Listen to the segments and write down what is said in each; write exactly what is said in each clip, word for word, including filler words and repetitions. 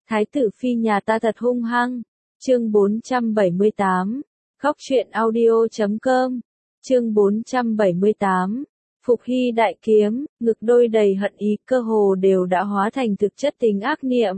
Thái tử phi nhà ta thật hung hăng. Chương bốn trăm bảy mươi tám. Góc truyện audio chấm com. Chương bốn trăm bảy mươi tám. Phục Hy đại kiếm, ngực đôi đầy hận ý, cơ hồ đều đã hóa thành thực chất tính ác niệm.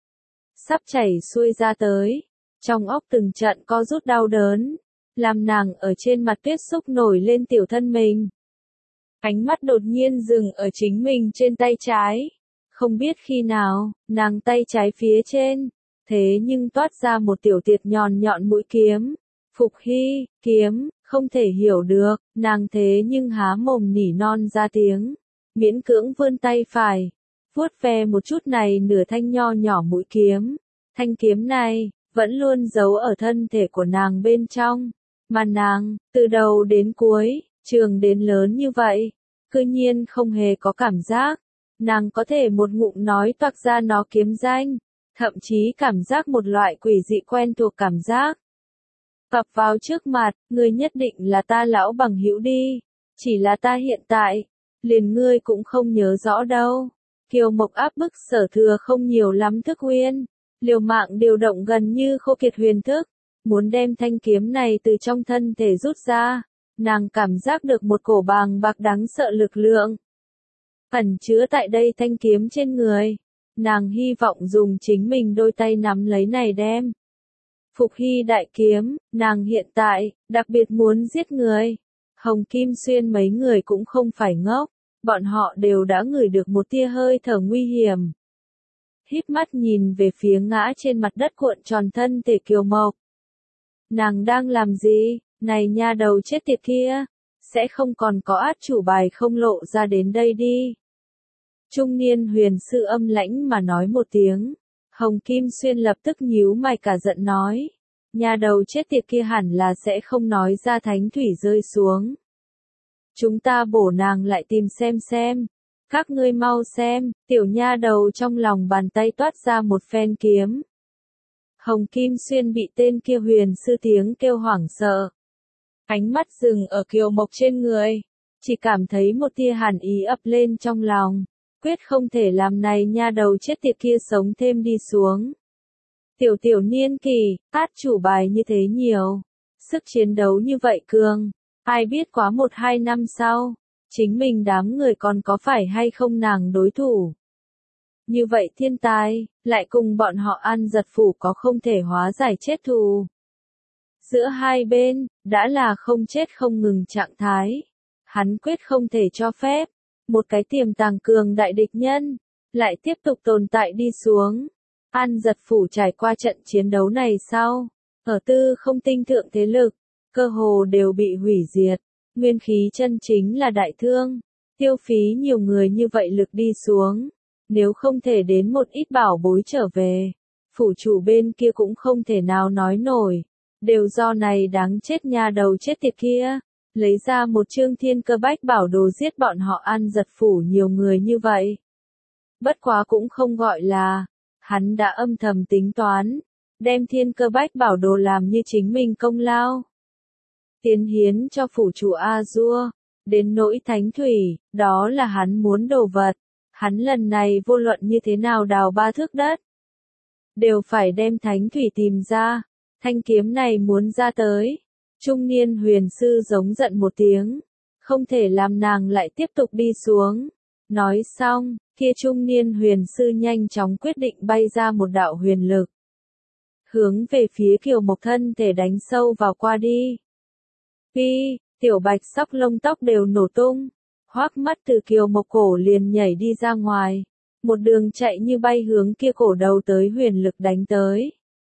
Sắp chảy xuôi ra tới, trong óc từng trận co rút đau đớn, làm nàng ở trên mặt tuyết xúc nổi lên tiểu thân mình. Ánh mắt đột nhiên dừng ở chính mình trên tay trái. Không biết khi nào, nàng tay trái phía trên, thế nhưng toát ra một tiểu tiệt nhọn nhọn mũi kiếm. Phục Hy, kiếm, không thể hiểu được, nàng thế nhưng há mồm nỉ non ra tiếng, miễn cưỡng vươn tay phải, vuốt ve một chút này nửa thanh nho nhỏ mũi kiếm. Thanh kiếm này, vẫn luôn giấu ở thân thể của nàng bên trong, mà nàng, từ đầu đến cuối, trường đến lớn như vậy, cư nhiên không hề có cảm giác. Nàng có thể một ngụm nói toạc ra nó kiếm danh, thậm chí cảm giác một loại quỷ dị quen thuộc cảm giác. Cập vào trước mặt, ngươi nhất định là ta lão bằng hữu đi, chỉ là ta hiện tại, liền ngươi cũng không nhớ rõ đâu. Kiều Mộc áp bức Sở Thừa không nhiều lắm thức uyên, liều mạng điều động gần như khô kiệt huyền thức, muốn đem thanh kiếm này từ trong thân thể rút ra. Nàng cảm giác được một cổ bàng bạc đáng sợ lực lượng ẩn chứa tại đây thanh kiếm trên người. Nàng hy vọng dùng chính mình đôi tay nắm lấy này đem Phục Hy đại kiếm. Nàng hiện tại, đặc biệt muốn giết người. Hồng Kim Xuyên mấy người cũng không phải ngốc, bọn họ đều đã ngửi được một tia hơi thở nguy hiểm. Híp mắt nhìn về phía ngã trên mặt đất cuộn tròn thân thể Kiều Mộc. Nàng đang làm gì, này nha đầu chết tiệt kia, sẽ không còn có át chủ bài không lộ ra đến đây đi. Trung niên huyền sư âm lãnh mà nói một tiếng. Hồng Kim Xuyên lập tức nhíu mày cả giận nói. Nhà đầu chết tiệt kia hẳn là sẽ không nói ra thánh thủy rơi xuống. Chúng ta bổ nàng lại tìm xem xem. Các ngươi mau xem, tiểu nha đầu trong lòng bàn tay toát ra một phen kiếm. Hồng Kim Xuyên bị tên kia huyền sư tiếng kêu hoảng sợ. Ánh mắt dừng ở Kiều Mộc trên người. Chỉ cảm thấy một tia hàn ý ập lên trong lòng. Quyết không thể làm này nha đầu chết tiệt kia sống thêm đi xuống. Tiểu tiểu niên kỳ, át chủ bài như thế nhiều. Sức chiến đấu như vậy cường. Ai biết quá một hai năm sau, chính mình đám người còn có phải hay không nàng đối thủ. Như vậy thiên tai, lại cùng bọn họ An Giật Phủ có không thể hóa giải chết thù. Giữa hai bên, đã là không chết không ngừng trạng thái. Hắn quyết không thể cho phép một cái tiềm tàng cường đại địch nhân lại tiếp tục tồn tại đi xuống. An Giật Phủ trải qua trận chiến đấu này sau, ở tư không tinh thượng thế lực, cơ hồ đều bị hủy diệt, nguyên khí chân chính là đại thương, tiêu phí nhiều người như vậy lực đi xuống, nếu không thể đến một ít bảo bối trở về, phủ chủ bên kia cũng không thể nào nói nổi, đều do này đáng chết nha đầu chết tiệt kia. Lấy ra một chương thiên cơ bách bảo đồ giết bọn họ An Giật Phủ nhiều người như vậy. Bất quá cũng không gọi là, hắn đã âm thầm tính toán, đem thiên cơ bách bảo đồ làm như chính mình công lao. Tiến hiến cho phủ chủ A-dua, đến nỗi thánh thủy, đó là hắn muốn đồ vật. Hắn lần này vô luận như thế nào đào ba thước đất, đều phải đem thánh thủy tìm ra, thanh kiếm này muốn ra tới. Trung niên huyền sư giống giận một tiếng, không thể làm nàng lại tiếp tục đi xuống. Nói xong, kia trung niên huyền sư nhanh chóng quyết định bay ra một đạo huyền lực. Hướng về phía Kiều Mộc thân thể đánh sâu vào qua đi. Phi, tiểu bạch sóc lông tóc đều nổ tung, hoác mắt từ Kiều Mộc cổ liền nhảy đi ra ngoài. Một đường chạy như bay hướng kia cổ đầu tới huyền lực đánh tới.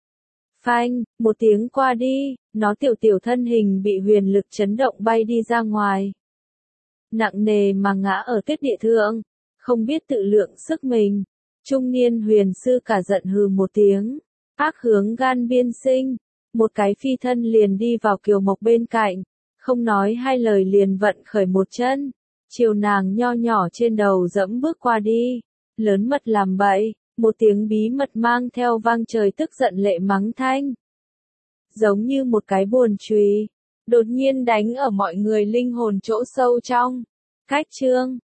Phanh, một tiếng qua đi, nó tiểu tiểu thân hình bị huyền lực chấn động bay đi ra ngoài. Nặng nề mà ngã ở tuyết địa thượng, không biết tự lượng sức mình. Trung niên huyền sư cả giận hừ một tiếng, ác hướng gan biên sinh, một cái phi thân liền đi vào Kiều Mộc bên cạnh, không nói hai lời liền vận khởi một chân, chiều nàng nho nhỏ trên đầu dẫm bước qua đi, lớn mật làm bậy. Một tiếng bí mật mang theo vang trời tức giận lệ mắng thanh. Giống như một cái buồn chùy, đột nhiên đánh ở mọi người linh hồn chỗ sâu trong. Cách chương,